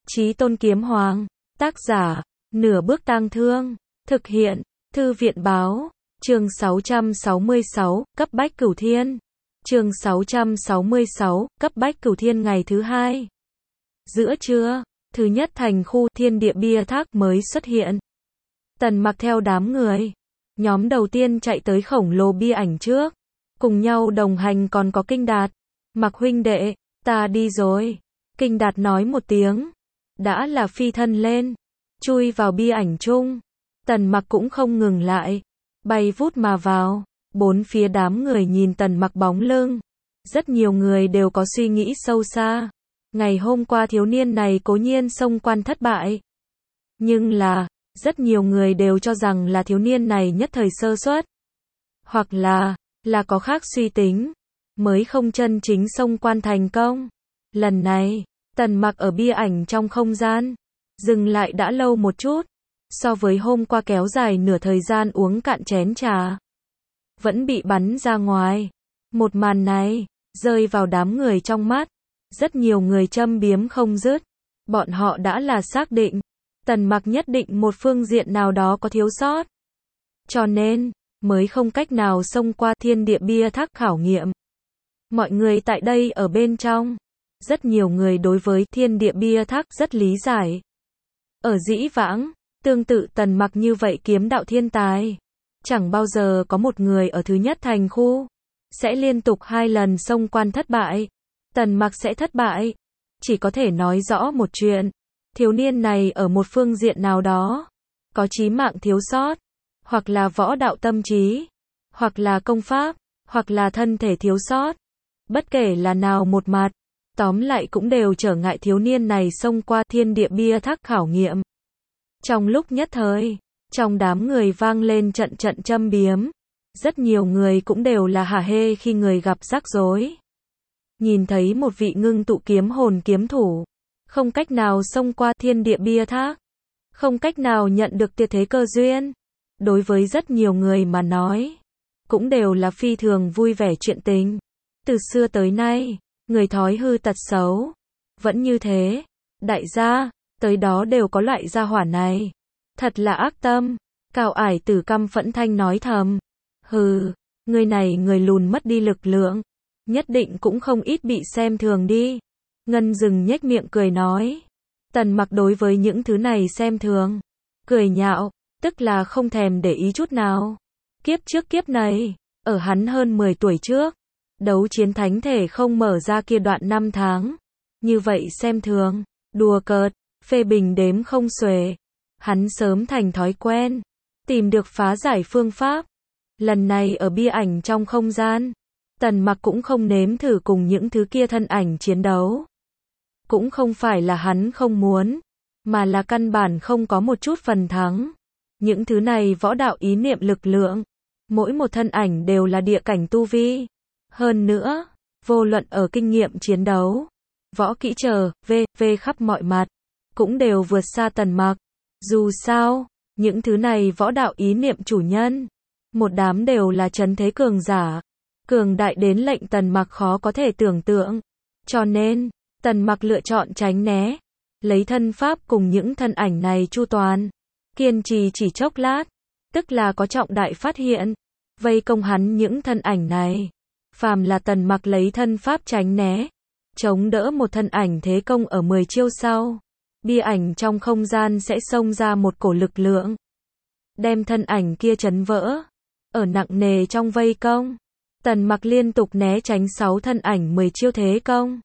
Chí Tôn Kiếm Hoàng. Tác giả, Nửa Bước Tang Thương. Thực hiện, Thư viện Báo. Chương 666, Cấp bách Cửu Thiên. Chương 666, Cấp bách Cửu Thiên ngày thứ hai. Giữa trưa, thứ nhất thành khu Thiên Địa Bia Tháp mới xuất hiện. Tần Mặc theo đám người. Nhóm đầu tiên chạy tới khổng lồ bia ảnh trước. Cùng nhau đồng hành còn có Kinh Đạt. Mặc huynh đệ, ta đi rồi. Kinh Đạt nói một tiếng. Đã là phi thân lên. Chui vào bia ảnh chung. Tần Mặc cũng không ngừng lại. Bay vút mà vào. Bốn phía đám người nhìn Tần Mặc bóng lưng. Rất nhiều người đều có suy nghĩ sâu xa. Ngày hôm qua thiếu niên này cố nhiên xông quan thất bại. Nhưng là, rất nhiều người đều cho rằng là thiếu niên này nhất thời sơ suất. Hoặc là có khác suy tính. Mới không chân chính xông quan thành công. Lần này, Tần Mặc ở bia ảnh trong không gian. Dừng lại đã lâu một chút. So với hôm qua kéo dài nửa thời gian uống cạn chén trà. Vẫn bị bắn ra ngoài. Một màn này, rơi vào đám người trong mắt. Rất nhiều người châm biếm không dứt. Bọn họ đã là xác định. Tần Mặc nhất định một phương diện nào đó có thiếu sót. Cho nên, mới không cách nào xông qua Thiên Địa Bia Tháp khảo nghiệm. Mọi người tại đây ở bên trong. Rất nhiều người đối với Thiên Địa Bia Tháp rất lý giải. Ở dĩ vãng, tương tự Tần Mặc như vậy kiếm đạo thiên tài. Chẳng bao giờ có một người ở thứ nhất thành khu. Sẽ liên tục 2 lần xông quan thất bại. Tần Mặc sẽ thất bại. Chỉ có thể nói rõ một chuyện. Thiếu niên này ở một phương diện nào đó. Có chí mạng thiếu sót. Hoặc là võ đạo tâm trí. Hoặc là công pháp. Hoặc là thân thể thiếu sót. Bất kể là nào một mặt. Tóm lại cũng đều trở ngại thiếu niên này xông qua Thiên Địa Bia Tháp khảo nghiệm. Trong lúc nhất thời, trong đám người vang lên trận trận châm biếm. Rất nhiều người cũng đều là hả hê khi người gặp rắc rối. Nhìn thấy một vị ngưng tụ kiếm hồn kiếm thủ. Không cách nào xông qua Thiên Địa Bia Tháp. Không cách nào nhận được tuyệt thế cơ duyên. Đối với rất nhiều người mà nói. Cũng đều là phi thường vui vẻ chuyện tình. Từ xưa tới nay. Người thói hư tật xấu. Vẫn như thế. Đại gia, tới đó đều có loại gia hỏa này. Thật là ác tâm. Cao Ải Tử căm phẫn thanh nói thầm. Hừ, người này người lùn mất đi lực lượng. Nhất định cũng không ít bị xem thường đi. Ngân Dừng nhếch miệng cười nói. Tần Mặc đối với những thứ này xem thường. Cười nhạo, tức là không thèm để ý chút nào. Kiếp trước kiếp này, ở hắn hơn 10 tuổi trước. Đấu chiến thánh thể không mở ra kia đoạn 5 tháng. Như vậy xem thường, đùa cợt, phê bình đếm không xuể. Hắn sớm thành thói quen. Tìm được phá giải phương pháp. Lần này ở bia ảnh trong không gian. Tần Mặc cũng không nếm thử cùng những thứ kia thân ảnh chiến đấu. Cũng không phải là hắn không muốn. Mà là căn bản không có một chút phần thắng. Những thứ này võ đạo ý niệm lực lượng. Mỗi một thân ảnh đều là địa cảnh tu vi. Hơn nữa, vô luận ở kinh nghiệm chiến đấu, võ kỹ khắp mọi mặt, cũng đều vượt xa Tần Mặc. Dù sao, những thứ này võ đạo ý niệm chủ nhân, một đám đều là trấn thế cường giả, cường đại đến lệnh Tần Mặc khó có thể tưởng tượng. Cho nên, Tần Mặc lựa chọn tránh né, lấy thân pháp cùng những thân ảnh này chu toàn, kiên trì chỉ chốc lát, tức là có trọng đại phát hiện, vây công hắn những thân ảnh này. Phàm là Tần Mặc lấy thân pháp tránh né, chống đỡ một thân ảnh thế công ở 10 chiêu sau, bia ảnh trong không gian sẽ xông ra một cổ lực lượng, đem thân ảnh kia chấn vỡ. Ở nặng nề trong vây công, Tần Mặc liên tục né tránh 6 thân ảnh 10 chiêu thế công.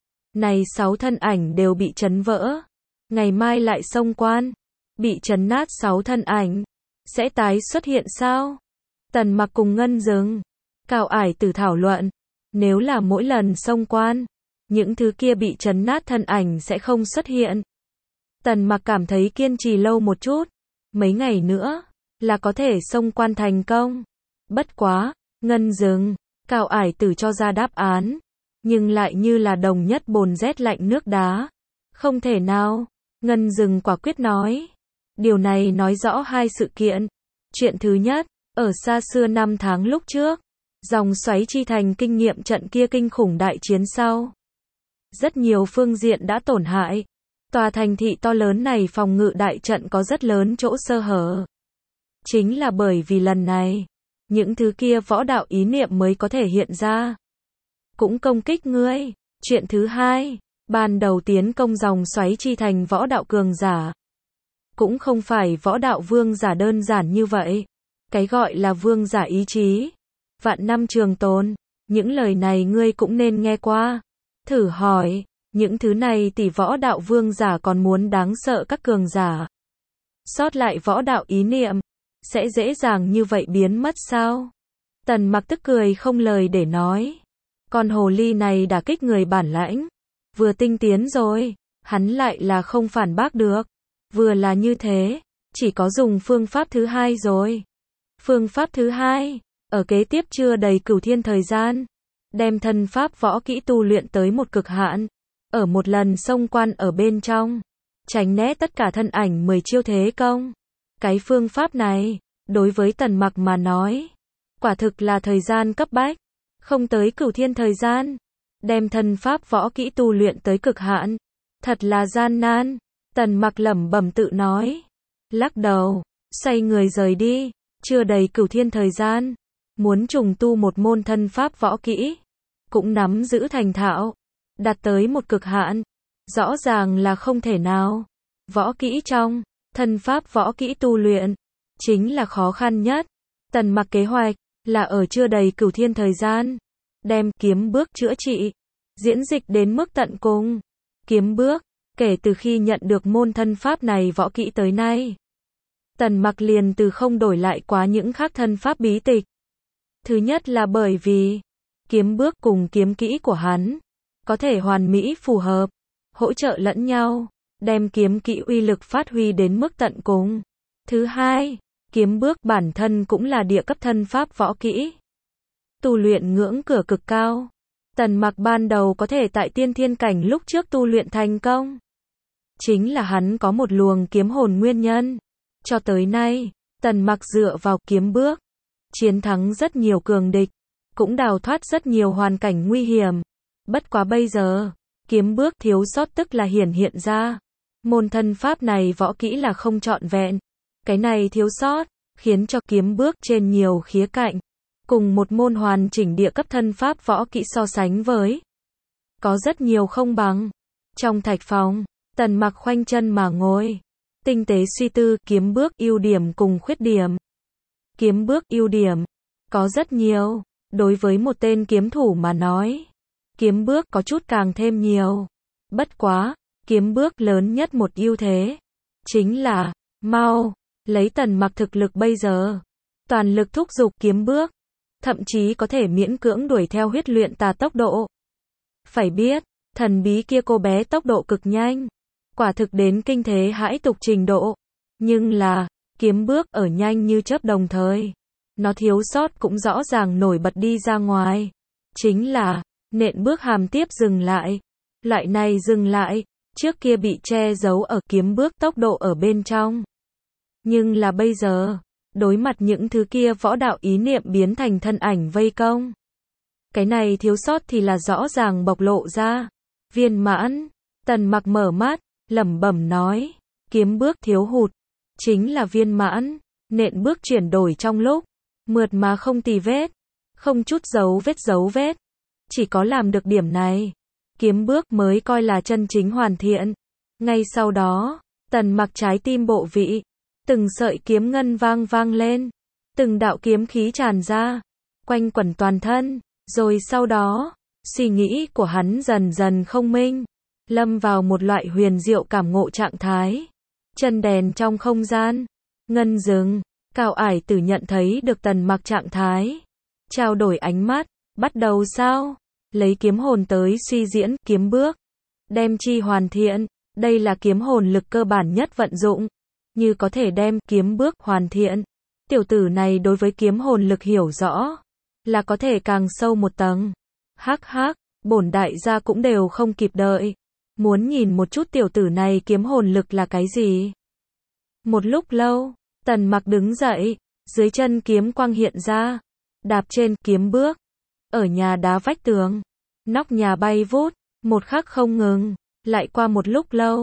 Này 6 thân ảnh đều bị chấn vỡ. Ngày mai lại xông quan, bị chấn nát 6 thân ảnh, sẽ tái xuất hiện sao? Tần Mặc cùng Ngân Dừng, Cao Ải Tử thảo luận, nếu là mỗi lần xông quan, những thứ kia bị chấn nát thân ảnh sẽ không xuất hiện. Tần Mặc cảm thấy kiên trì lâu một chút, mấy ngày nữa, là có thể xông quan thành công. Bất quá, Ngân Dừng, Cao Ải Tử cho ra đáp án, nhưng lại như là đồng nhất bồn rét lạnh nước đá. Không thể nào, Ngân Dừng quả quyết nói. Điều này nói rõ hai sự kiện. Chuyện thứ nhất, ở xa xưa 5 tháng lúc trước, dòng xoáy chi thành kinh nghiệm trận kia kinh khủng đại chiến sau. Rất nhiều phương diện đã tổn hại. Tòa thành thị to lớn này phòng ngự đại trận có rất lớn chỗ sơ hở. Chính là bởi vì lần này, những thứ kia võ đạo ý niệm mới có thể hiện ra. Cũng công kích ngươi. Chuyện thứ hai, ban đầu tiến công dòng xoáy chi thành võ đạo cường giả. Cũng không phải võ đạo vương giả đơn giản như vậy. Cái gọi là vương giả ý chí. Vạn năm trường tồn. Những lời này ngươi cũng nên nghe qua. Thử hỏi, những thứ này tỷ võ đạo vương giả còn muốn đáng sợ các cường giả. Sót lại võ đạo ý niệm, sẽ dễ dàng như vậy biến mất sao? Tần Mặc tức cười không lời để nói. Con hồ ly này đả kích người bản lãnh. Vừa tinh tiến rồi, hắn lại là không phản bác được. Vừa là như thế, chỉ có dùng phương pháp thứ hai rồi. Phương pháp thứ hai, ở kế tiếp chưa đầy cửu thiên thời gian, đem thân pháp võ kỹ tu luyện tới một cực hạn. Ở một lần xông quan ở bên trong, tránh né tất cả thân ảnh 10 chiêu thế công. Cái phương pháp này, đối với Tần Mặc mà nói, quả thực là thời gian cấp bách. Không tới cửu thiên thời gian, đem thân pháp võ kỹ tu luyện tới cực hạn. Thật là gian nan. Tần Mặc lẩm bẩm tự nói. Lắc đầu, xoay người rời đi. Chưa đầy cửu thiên thời gian, muốn trùng tu một môn thân pháp võ kỹ, cũng nắm giữ thành thạo, đạt tới một cực hạn, rõ ràng là không thể nào. Võ kỹ trong thân pháp võ kỹ tu luyện chính là khó khăn nhất. Tần Mặc kế hoạch là ở chưa đầy cửu thiên thời gian, đem kiếm bước chữa trị, diễn dịch đến mức tận cùng. Kiếm bước, kể từ khi nhận được môn thân pháp này võ kỹ tới nay, Tần Mặc liền từ không đổi lại quá những khác thân pháp bí tịch. Thứ nhất là bởi vì kiếm bước cùng kiếm kỹ của hắn có thể hoàn mỹ phù hợp, hỗ trợ lẫn nhau, đem kiếm kỹ uy lực phát huy đến mức tận cùng. Thứ hai, kiếm bước bản thân cũng là địa cấp thân pháp võ kỹ, tu luyện ngưỡng cửa cực cao. Tần Mặc ban đầu có thể tại tiên thiên cảnh lúc trước tu luyện thành công, chính là hắn có một luồng kiếm hồn nguyên nhân. Cho tới nay, Tần Mặc dựa vào kiếm bước, chiến thắng rất nhiều cường địch, cũng đào thoát rất nhiều hoàn cảnh nguy hiểm. Bất quá bây giờ, kiếm bước thiếu sót tức là hiển hiện ra. Môn thân pháp này võ kỹ là không trọn vẹn. Cái này thiếu sót, khiến cho kiếm bước trên nhiều khía cạnh, cùng một môn hoàn chỉnh địa cấp thân pháp võ kỹ so sánh với, có rất nhiều không bằng. Trong thạch phòng, Tần Mặc khoanh chân mà ngồi, tinh tế suy tư kiếm bước ưu điểm cùng khuyết điểm. Kiếm bước ưu điểm có rất nhiều, đối với một tên kiếm thủ mà nói, kiếm bước có chút càng thêm nhiều. Bất quá, kiếm bước lớn nhất một ưu thế chính là mau. Lấy Tần Mặc thực lực bây giờ, toàn lực thúc giục kiếm bước, thậm chí có thể miễn cưỡng đuổi theo huyết luyện tà tốc độ. Phải biết, thần bí kia cô bé tốc độ cực nhanh, quả thực đến kinh thế hãi tục trình độ. Nhưng là, kiếm bước ở nhanh như chớp đồng thời, nó thiếu sót cũng rõ ràng nổi bật đi ra ngoài. Chính là, nện bước hàm tiếp dừng lại. Loại này dừng lại, trước kia bị che giấu ở kiếm bước tốc độ ở bên trong. Nhưng là bây giờ, đối mặt những thứ kia võ đạo ý niệm biến thành thân ảnh vây công, cái này thiếu sót thì là rõ ràng bộc lộ ra. Viên mãn. Tần Mặc mở mắt, lẩm bẩm nói, kiếm bước thiếu hụt chính là viên mãn. Nện bước chuyển đổi trong lúc mượt mà không tì vết, không chút dấu vết. Chỉ có làm được điểm này, kiếm bước mới coi là chân chính hoàn thiện. Ngay sau đó, Tần Mặc trái tim bộ vị, từng sợi kiếm ngân vang lên, từng đạo kiếm khí tràn ra, quanh quẩn toàn thân. Rồi sau đó, suy nghĩ của hắn dần dần không minh, lâm vào một loại huyền diệu cảm ngộ trạng thái. Chân đèn trong không gian, ngân dừng, Cao Ải Tử nhận thấy được Tần Mặc trạng thái, trao đổi ánh mắt. Bắt đầu sao? Lấy kiếm hồn tới suy diễn kiếm bước, đem chi hoàn thiện. Đây là kiếm hồn lực cơ bản nhất vận dụng. Như có thể đem kiếm bước hoàn thiện, tiểu tử này đối với kiếm hồn lực hiểu rõ, là có thể càng sâu một tầng. Hắc hắc, bổn đại gia cũng đều không kịp đợi, muốn nhìn một chút tiểu tử này kiếm hồn lực là cái gì. Một lúc lâu, Tần Mặc đứng dậy, dưới chân kiếm quang hiện ra, đạp trên kiếm bước, ở nhà đá vách tường, nóc nhà bay vút, một khắc không ngừng. Lại qua một lúc lâu,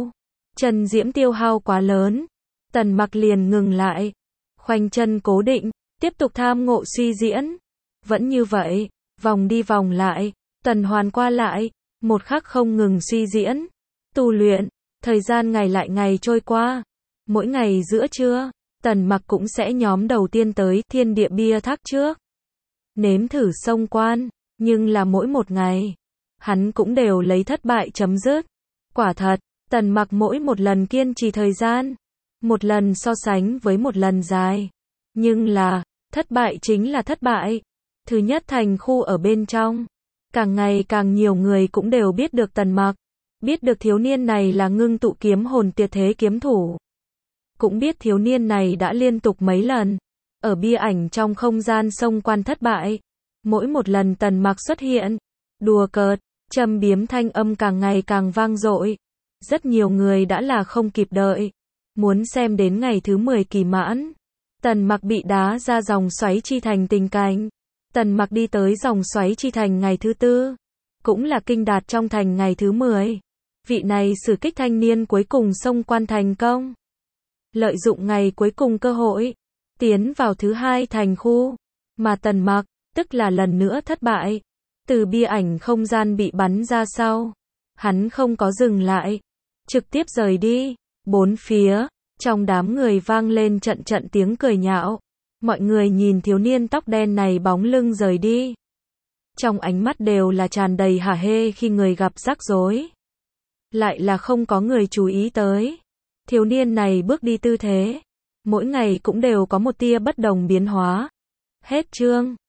Chân diễm tiêu hao quá lớn. Tần Mặc liền ngừng lại. Khoanh chân cố định, tiếp tục tham ngộ suy diễn. Vẫn như vậy, vòng đi vòng lại, tuần hoàn qua lại, một khắc không ngừng suy diễn. Tu luyện, thời gian ngày lại ngày trôi qua. Mỗi ngày giữa trưa, Tần Mặc cũng sẽ nhóm đầu tiên tới thiên địa bia thác trước. Nếm thử xông quan, nhưng là mỗi một ngày, hắn cũng đều lấy thất bại chấm dứt. Quả thật, Tần Mặc mỗi một lần kiên trì thời gian, một lần so sánh với một lần dài. Nhưng là, thất bại chính là thất bại. Thứ nhất thành khu ở bên trong. Càng ngày càng nhiều người cũng đều biết được Tần Mặc. Biết được thiếu niên này là ngưng tụ kiếm hồn tuyệt thế kiếm thủ. Cũng biết thiếu niên này đã liên tục mấy lần ở bia ảnh trong không gian xông quan thất bại. Mỗi một lần Tần Mặc xuất hiện, đùa cợt, châm biếm thanh âm càng ngày càng vang dội. Rất nhiều người đã là không kịp đợi, muốn xem đến ngày thứ 10 kỳ mãn. Tần Mặc bị đá ra dòng xoáy chi thành tình cảnh. Tần Mặc đi tới dòng xoáy chi thành ngày thứ 4, cũng là kinh đạt trong thành ngày thứ 10. Vị này sử kích thanh niên cuối cùng xông quan thành công. Lợi dụng ngày cuối cùng cơ hội, tiến vào thứ 2 thành khu, mà Tần Mặc, tức là lần nữa thất bại. Từ bia ảnh không gian bị bắn ra sau, hắn không có dừng lại, trực tiếp rời đi. Bốn phía, trong đám người vang lên trận trận tiếng cười nhạo. Mọi người nhìn thiếu niên tóc đen này bóng lưng rời đi. Trong ánh mắt đều là tràn đầy hả hê khi người gặp rắc rối. Lại là không có người chú ý tới. Thiếu niên này bước đi tư thế, mỗi ngày cũng đều có một tia bất đồng biến hóa. Hết chương.